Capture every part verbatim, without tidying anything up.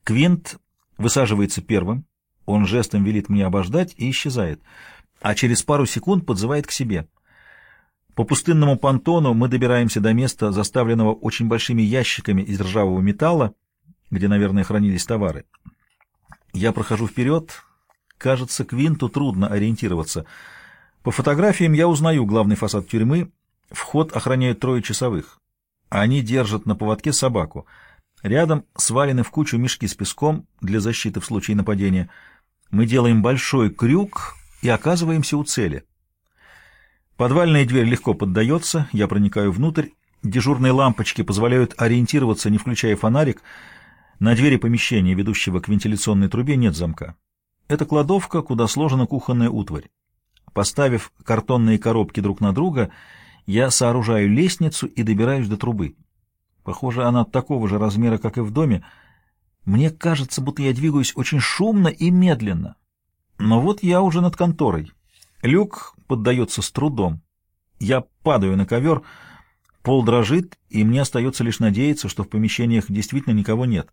Квинт высаживается первым, он жестом велит мне обождать и исчезает, а через пару секунд подзывает к себе. По пустынному понтону мы добираемся до места, заставленного очень большими ящиками из ржавого металла, где, наверное, хранились товары. Я прохожу вперед. Кажется, Квинту трудно ориентироваться. По фотографиям я узнаю главный фасад тюрьмы. Вход охраняют трое часовых. Они держат на поводке собаку. Рядом свалены в кучу мешки с песком для защиты в случае нападения. Мы делаем большой крюк и оказываемся у цели. Подвальная дверь легко поддается, я проникаю внутрь. Дежурные лампочки позволяют ориентироваться, не включая фонарик. На двери помещения, ведущего к вентиляционной трубе, нет замка. Это кладовка, куда сложена кухонная утварь. Поставив картонные коробки друг на друга, я сооружаю лестницу и добираюсь до трубы. Похоже, она такого же размера, как и в доме. Мне кажется, будто я двигаюсь очень шумно и медленно. Но вот я уже над конторой. Люк поддается с трудом. Я падаю на ковер, пол дрожит, и мне остается лишь надеяться, что в помещениях действительно никого нет.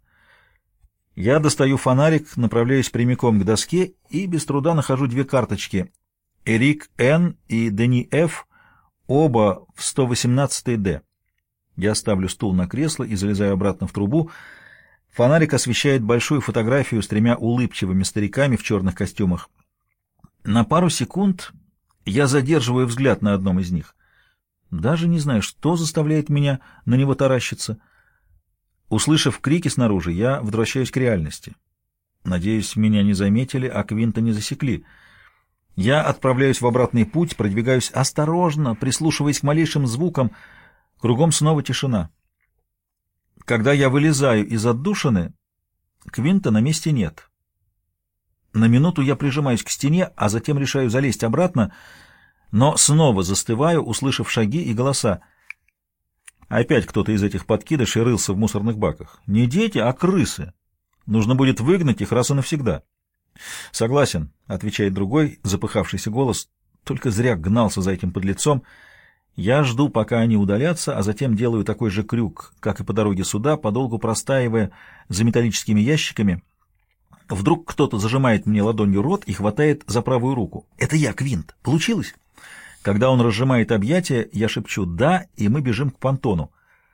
Я достаю фонарик, направляюсь прямиком к доске и без труда нахожу две карточки. Эрик Н. и Дени Ф. оба в сто восемнадцатый Д. Я ставлю стул на кресло и залезаю обратно в трубу. Фонарик освещает большую фотографию с тремя улыбчивыми стариками в черных костюмах. На пару секунд я задерживаю взгляд на одном из них. Даже не знаю, что заставляет меня на него таращиться. Услышав крики снаружи, я возвращаюсь к реальности. Надеюсь, меня не заметили, а Квинта не засекли. Я отправляюсь в обратный путь, продвигаюсь осторожно, прислушиваясь к малейшим звукам. Кругом снова тишина. Когда я вылезаю из отдушины, Квинта на месте нет. На минуту я прижимаюсь к стене, а затем решаю залезть обратно, но снова застываю, услышав шаги и голоса. Опять кто-то из этих подкидышей рылся в мусорных баках. Не дети, а крысы. Нужно будет выгнать их раз и навсегда. «Согласен», — отвечает другой, запыхавшийся голос, только зря гнался за этим подлецом. Я жду, пока они удалятся, а затем делаю такой же крюк, как и по дороге сюда, подолгу простаивая за металлическими ящиками. Вдруг кто-то зажимает мне ладонью рот и хватает за правую руку. «Это я, Квинт. Получилось?» Когда он разжимает объятия, я шепчу «да», и мы бежим к понтону.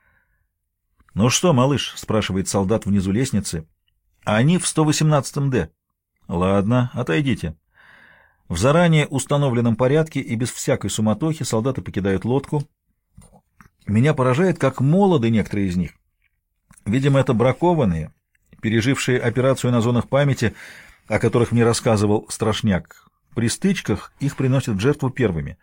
«Ну что, малыш?» — спрашивает солдат внизу лестницы. «Они в сто восемнадцатом Д». «Ладно, отойдите». В заранее установленном порядке и без всякой суматохи солдаты покидают лодку. Меня поражает, как молоды некоторые из них. Видимо, это бракованные, пережившие операцию на зонах памяти, о которых мне рассказывал Страшняк. При стычках их приносят в жертву первыми.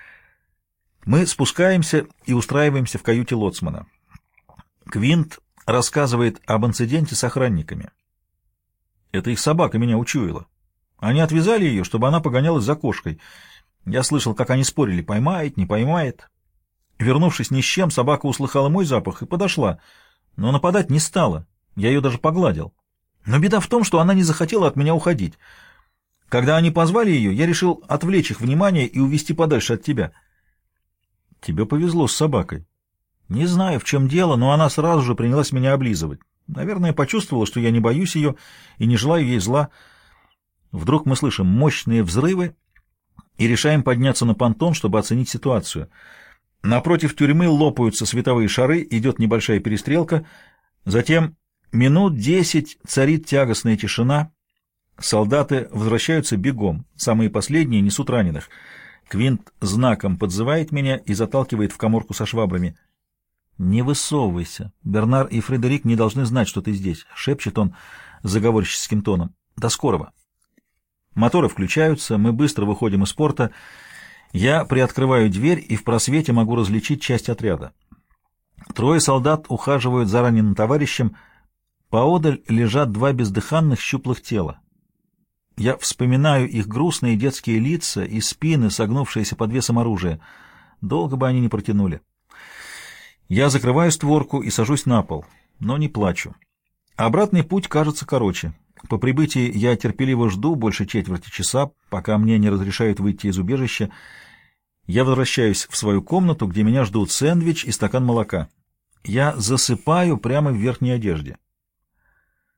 Мы спускаемся и устраиваемся в каюте лоцмана. Квинт рассказывает об инциденте с охранниками. Это их собака меня учуяла. Они отвязали ее, чтобы она погонялась за кошкой. Я слышал, как они спорили, поймает, не поймает. Вернувшись ни с чем, собака услыхала мой запах и подошла, но нападать не стала. Я ее даже погладил. Но беда в том, что она не захотела от меня уходить. Когда они позвали ее, я решил отвлечь их внимание и увести подальше от тебя. Тебе повезло с собакой. Не знаю, в чем дело, но она сразу же принялась меня облизывать. Наверное, почувствовала, что я не боюсь ее и не желаю ей зла. Вдруг мы слышим мощные взрывы и решаем подняться на понтон, чтобы оценить ситуацию. Напротив тюрьмы лопаются световые шары, идет небольшая перестрелка. Затем минут десять царит тягостная тишина. Солдаты возвращаются бегом. Самые последние несут раненых. Квинт знаком подзывает меня и заталкивает в каморку со швабрами. «Не высовывайся. Бернар и Фредерик не должны знать, что ты здесь», — шепчет он заговорщическим тоном. «До скорого». Моторы включаются, мы быстро выходим из порта. Я приоткрываю дверь и в просвете могу различить часть отряда. Трое солдат ухаживают за раненым товарищем. Поодаль лежат два бездыханных щуплых тела. Я вспоминаю их грустные детские лица и спины, согнувшиеся под весом оружия. Долго бы они не протянули. Я закрываю створку и сажусь на пол, но не плачу. Обратный путь кажется короче. По прибытии я терпеливо жду больше четверти часа, пока мне не разрешают выйти из убежища. Я возвращаюсь в свою комнату, где меня ждут сэндвич и стакан молока. Я засыпаю прямо в верхней одежде.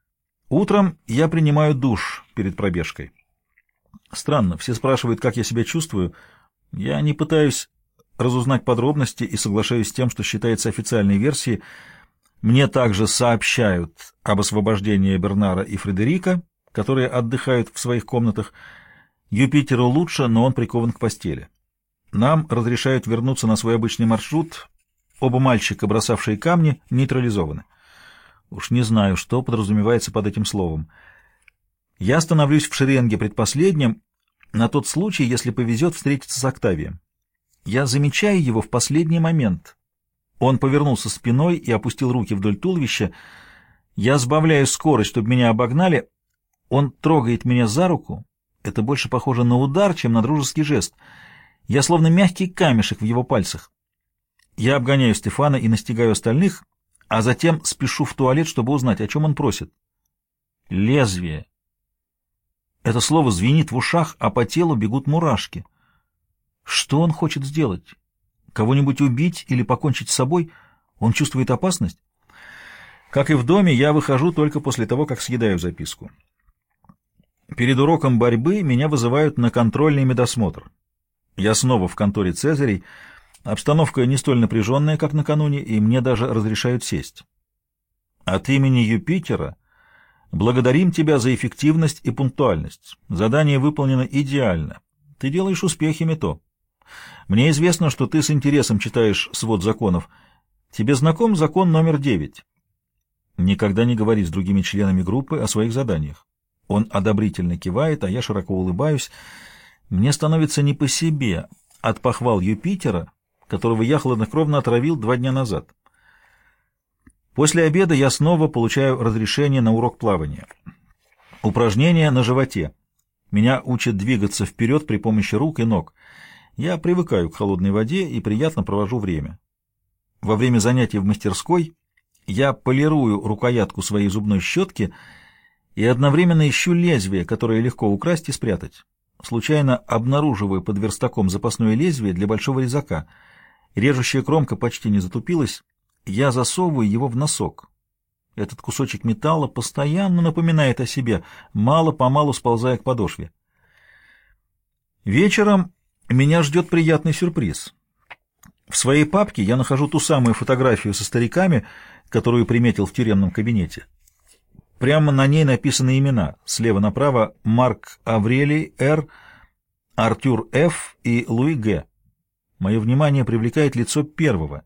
Утром я принимаю душ перед пробежкой. Странно, все спрашивают, как я себя чувствую. Я не пытаюсь разузнать подробности и соглашаюсь с тем, что считается официальной версией. Мне также сообщают об освобождении Бернара и Фредерика, которые отдыхают в своих комнатах. Юпитеру лучше, но он прикован к постели. Нам разрешают вернуться на свой обычный маршрут. Оба мальчика, бросавшие камни, нейтрализованы. Уж не знаю, что подразумевается под этим словом. Я становлюсь в шеренге предпоследним, на тот случай, если повезет встретиться с Октавием. Я замечаю его в последний момент. Он повернулся спиной и опустил руки вдоль туловища. Я сбавляю скорость, чтобы меня обогнали. Он трогает меня за руку. Это больше похоже на удар, чем на дружеский жест. Я словно мягкий камешек в его пальцах. Я обгоняю Стефана и настигаю остальных, а затем спешу в туалет, чтобы узнать, о чем он просит. Лезвие. Это слово звенит в ушах, а по телу бегут мурашки. Что он хочет сделать? Кого-нибудь убить или покончить с собой? Он чувствует опасность? Как и в доме, я выхожу только после того, как съедаю записку. Перед уроком борьбы меня вызывают на контрольный медосмотр. Я снова в конторе Цезарей. Обстановка не столь напряженная, как накануне, и мне даже разрешают сесть. От имени Юпитера благодарим тебя за эффективность и пунктуальность. Задание выполнено идеально. Ты делаешь успехи, Мито. Мне известно, что ты с интересом читаешь свод законов. Тебе знаком закон номер девять? Никогда не говори с другими членами группы о своих заданиях. Он одобрительно кивает, а я широко улыбаюсь. Мне становится не по себе от похвал Юпитера, которого я хладнокровно отравил два дня назад. После обеда я снова получаю разрешение на урок плавания. Упражнение на животе. Меня учат двигаться вперед при помощи рук и ног. Я привыкаю к холодной воде и приятно провожу время. Во время занятий в мастерской я полирую рукоятку своей зубной щетки и одновременно ищу лезвие, которое легко украсть и спрятать. Случайно обнаруживаю под верстаком запасное лезвие для большого резака. Режущая кромка почти не затупилась. Я засовываю его в носок. Этот кусочек металла постоянно напоминает о себе, мало-помалу сползая к подошве. Вечером меня ждет приятный сюрприз. В своей папке я нахожу ту самую фотографию со стариками, которую приметил в тюремном кабинете. Прямо на ней написаны имена. Слева направо Марк Аврелий Р., Артюр Ф. и Луи Г. Мое внимание привлекает лицо первого.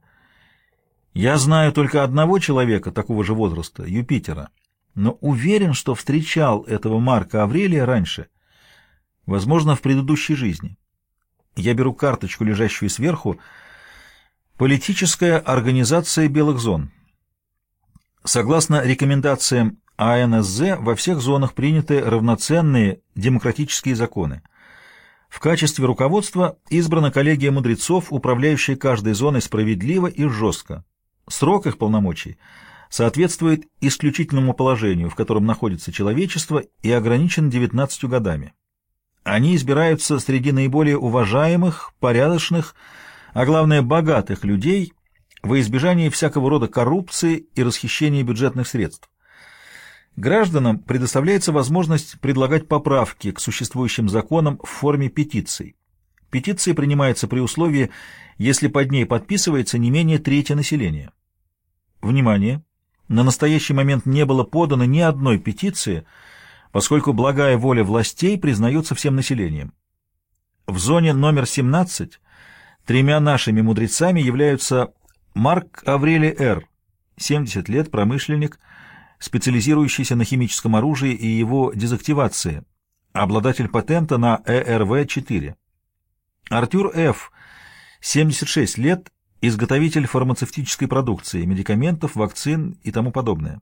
Я знаю только одного человека такого же возраста, Юпитера, но уверен, что встречал этого Марка Аврелия раньше, возможно, в предыдущей жизни. Я беру карточку, лежащую сверху. Политическая организация белых зон. Согласно рекомендациям А Н С З, во всех зонах приняты равноценные демократические законы. В качестве руководства избрана коллегия мудрецов, управляющая каждой зоной справедливо и жестко. Срок их полномочий соответствует исключительному положению, в котором находится человечество, и ограничен девятнадцатью годами. Они избираются среди наиболее уважаемых, порядочных, а главное богатых людей во избежание всякого рода коррупции и расхищения бюджетных средств. Гражданам предоставляется возможность предлагать поправки к существующим законам в форме петиций. Петиция принимается при условии, если под ней подписывается не менее трети населения. Внимание! На настоящий момент не было подано ни одной петиции, поскольку благая воля властей признается всем населением. В зоне номер семнадцать тремя нашими мудрецами являются Марк Аврелий Р., семьдесят лет, промышленник, специализирующийся на химическом оружии и его дезактивации, обладатель патента на Э Р В четыре. Артюр Ф., семьдесят шесть лет, изготовитель фармацевтической продукции, медикаментов, вакцин и тому подобное.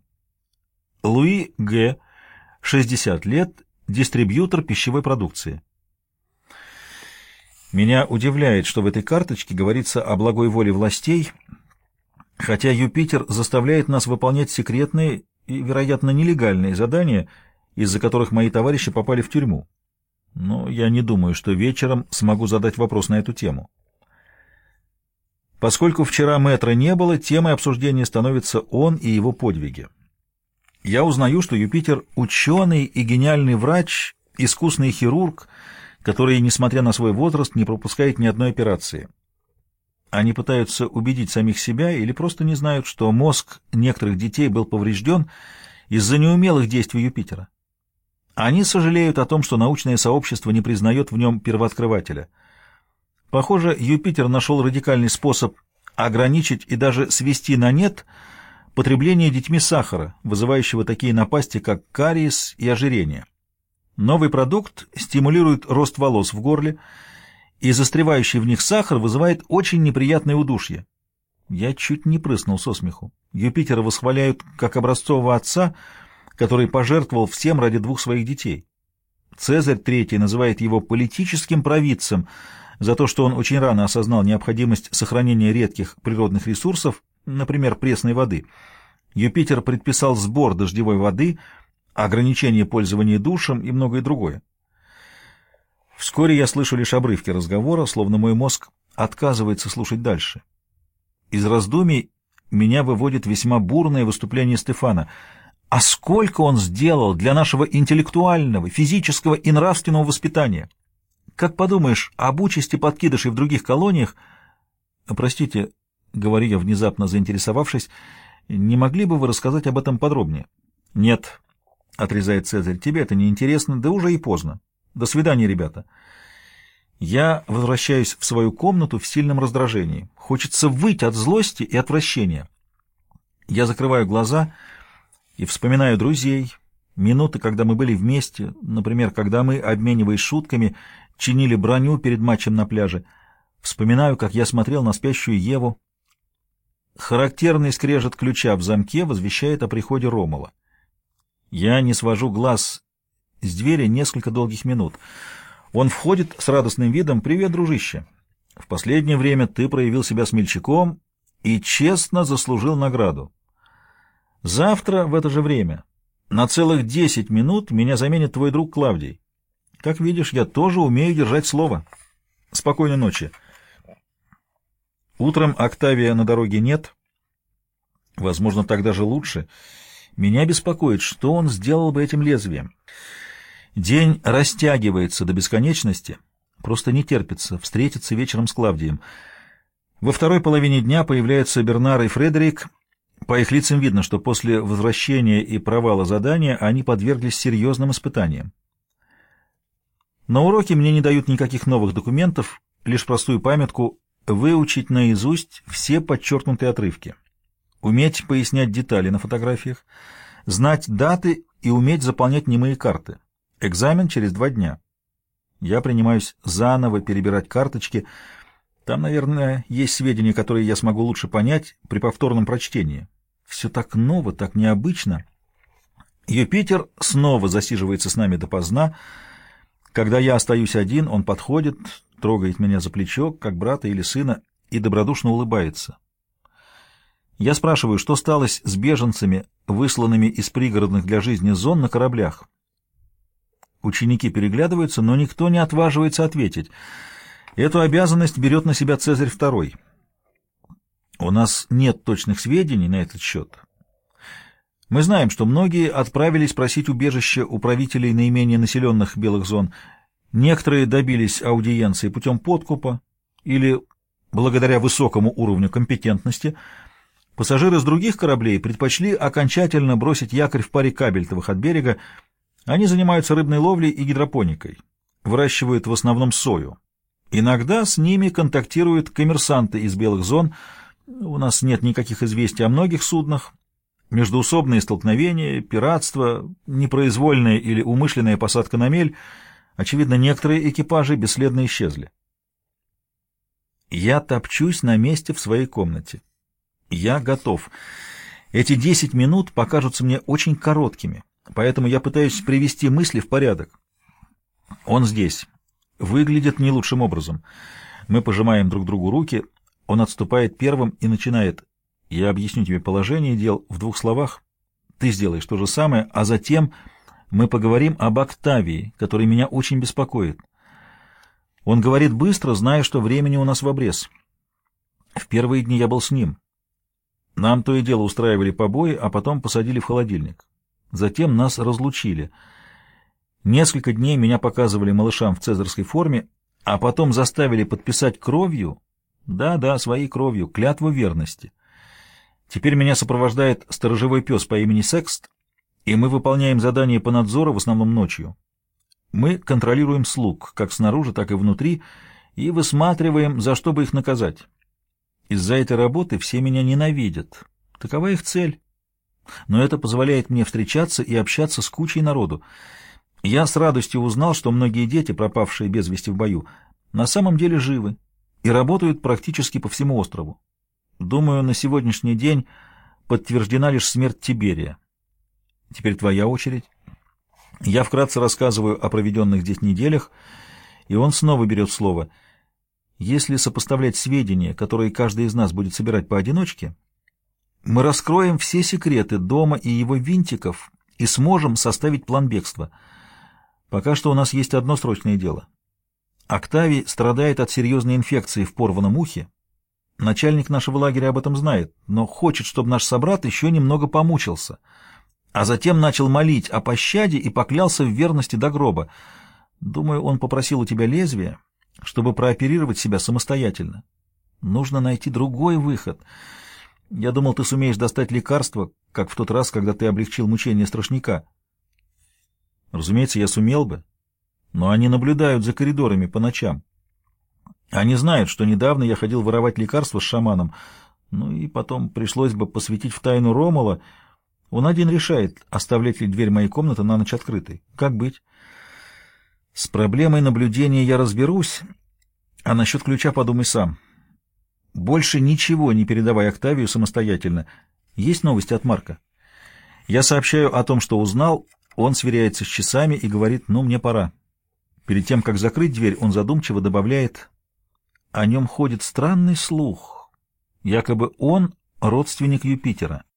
Луи Г., шестьдесят лет, дистрибьютор пищевой продукции. Меня удивляет, что в этой карточке говорится о благой воле властей, хотя Юпитер заставляет нас выполнять секретные и, вероятно, нелегальные задания, из-за которых мои товарищи попали в тюрьму. Но я не думаю, что вечером смогу задать вопрос на эту тему. Поскольку вчера мэтра не было, темой обсуждения становится он и его подвиги. Я узнаю, что Юпитер — ученый и гениальный врач, искусный хирург, который, несмотря на свой возраст, не пропускает ни одной операции. Они пытаются убедить самих себя или просто не знают, что мозг некоторых детей был поврежден из-за неумелых действий Юпитера. Они сожалеют о том, что научное сообщество не признает в нем первооткрывателя. Похоже, Юпитер нашел радикальный способ ограничить и даже свести на нет потребление детьми сахара, вызывающего такие напасти, как кариес и ожирение. Новый продукт стимулирует рост волос в горле, и застревающий в них сахар вызывает очень неприятное удушье. Я чуть не прыснул со смеху. Юпитера восхваляют как образцового отца, который пожертвовал всем ради двух своих детей. Цезарь третий называет его политическим провидцем за то, что он очень рано осознал необходимость сохранения редких природных ресурсов, например, пресной воды. Юпитер предписал сбор дождевой воды, ограничение пользования душем и многое другое. Вскоре я слышу лишь обрывки разговора, словно мой мозг отказывается слушать дальше. Из раздумий меня выводит весьма бурное выступление Стефана. А сколько он сделал для нашего интеллектуального, физического и нравственного воспитания! Как подумаешь об участи подкидышей в других колониях... Простите, — говорю я, внезапно заинтересовавшись, — не могли бы вы рассказать об этом подробнее? — Нет, — отрезает Цезарь, — тебе это не интересно, да уже и поздно. До свидания, ребята. Я возвращаюсь в свою комнату в сильном раздражении. Хочется выть от злости и отвращения. Я закрываю глаза и вспоминаю друзей, минуты, когда мы были вместе, например, когда мы, обмениваясь шутками, чинили броню перед матчем на пляже. Вспоминаю, как я смотрел на спящую Еву. Характерный скрежет ключа в замке возвещает о приходе Ромула. Я не свожу глаз с двери несколько долгих минут. Он входит с радостным видом: «Привет, дружище! В последнее время ты проявил себя смельчаком и честно заслужил награду. Завтра в это же время на целых десять минут меня заменит твой друг Клавдий. Как видишь, я тоже умею держать слово. Спокойной ночи». Утром Октавия на дороге нет. Возможно, так даже лучше. Меня беспокоит, что он сделал бы этим лезвием. День растягивается до бесконечности. Просто не терпится встретиться вечером с Клавдием. Во второй половине дня появляются Бернар и Фредерик. По их лицам видно, что после возвращения и провала задания они подверглись серьезным испытаниям. На уроке мне не дают никаких новых документов, лишь простую памятку выучить наизусть все подчеркнутые отрывки, уметь пояснять детали на фотографиях, знать даты и уметь заполнять немые карты. Экзамен через два дня. Я принимаюсь заново перебирать карточки. Там, наверное, есть сведения, которые я смогу лучше понять при повторном прочтении. Все так ново, так необычно. Юпитер снова засиживается с нами допоздна. Когда я остаюсь один, он подходит, трогает меня за плечо, как брата или сына, и добродушно улыбается. Я спрашиваю, что сталось с беженцами, высланными из пригородных для жизни зон на кораблях. Ученики переглядываются, но никто не отваживается ответить. Эту обязанность берет на себя Цезарь второй. У нас нет точных сведений на этот счет. Мы знаем, что многие отправились просить убежище у правителей наименее населенных белых зон. Некоторые добились аудиенции путем подкупа или благодаря высокому уровню компетентности. Пассажиры с других кораблей предпочли окончательно бросить якорь в паре кабельтовых от берега. Они занимаются рыбной ловлей и гидропоникой, выращивают в основном сою. Иногда с ними контактируют коммерсанты из белых зон. У нас нет никаких известий о многих суднах. Междоусобные столкновения, пиратство, непроизвольная или умышленная посадка на мель. Очевидно, некоторые экипажи бесследно исчезли. Я топчусь на месте в своей комнате. Я готов. Эти десять минут покажутся мне очень короткими, поэтому я пытаюсь привести мысли в порядок. Он здесь. Выглядит не лучшим образом. Мы пожимаем друг другу руки. Он отступает первым и начинает: «Я объясню тебе положение дел в двух словах. Ты сделаешь то же самое, а затем мы поговорим об Октавии, который меня очень беспокоит». Он говорит быстро, зная, что времени у нас в обрез. В первые дни я был с ним. Нам то и дело устраивали побои, а потом посадили в холодильник. Затем нас разлучили. Несколько дней меня показывали малышам в цезарской форме, а потом заставили подписать кровью, да-да, своей кровью, клятву верности. Теперь меня сопровождает сторожевой пес по имени Секст, и мы выполняем задания по надзору в основном ночью. Мы контролируем слуг, как снаружи, так и внутри, и высматриваем, за что бы их наказать. Из-за этой работы все меня ненавидят. Такова их цель. Но это позволяет мне встречаться и общаться с кучей народу. Я с радостью узнал, что многие дети, пропавшие без вести в бою, на самом деле живы и работают практически по всему острову. Думаю, на сегодняшний день подтверждена лишь смерть Тиберия. Теперь твоя очередь. Я вкратце рассказываю о проведенных здесь неделях, и он снова берет слово. Если сопоставлять сведения, которые каждый из нас будет собирать поодиночке, мы раскроем все секреты дома и его винтиков и сможем составить план бегства. Пока что у нас есть одно срочное дело. Октавий страдает от серьезной инфекции в порванном ухе. Начальник нашего лагеря об этом знает, но хочет, чтобы наш собрат еще немного помучился, а затем начал молить о пощаде и поклялся в верности до гроба. Думаю, он попросил у тебя лезвие, чтобы прооперировать себя самостоятельно. Нужно найти другой выход. Я думал, ты сумеешь достать лекарство, как в тот раз, когда ты облегчил мучения страшника. Разумеется, я сумел бы, но они наблюдают за коридорами по ночам. Они знают, что недавно я ходил воровать лекарства с шаманом, ну и потом пришлось бы посвятить в тайну Ромула. Он один решает, оставлять ли дверь моей комнаты на ночь открытой. Как быть? С проблемой наблюдения я разберусь, а насчет ключа подумай сам. Больше ничего не передавай Октавию самостоятельно. Есть новости от Марка? Я сообщаю о том, что узнал. Он сверяется с часами и говорит: «Ну, мне пора». Перед тем, как закрыть дверь, он задумчиво добавляет: «О нем ходит странный слух. Якобы он родственник Юпитера».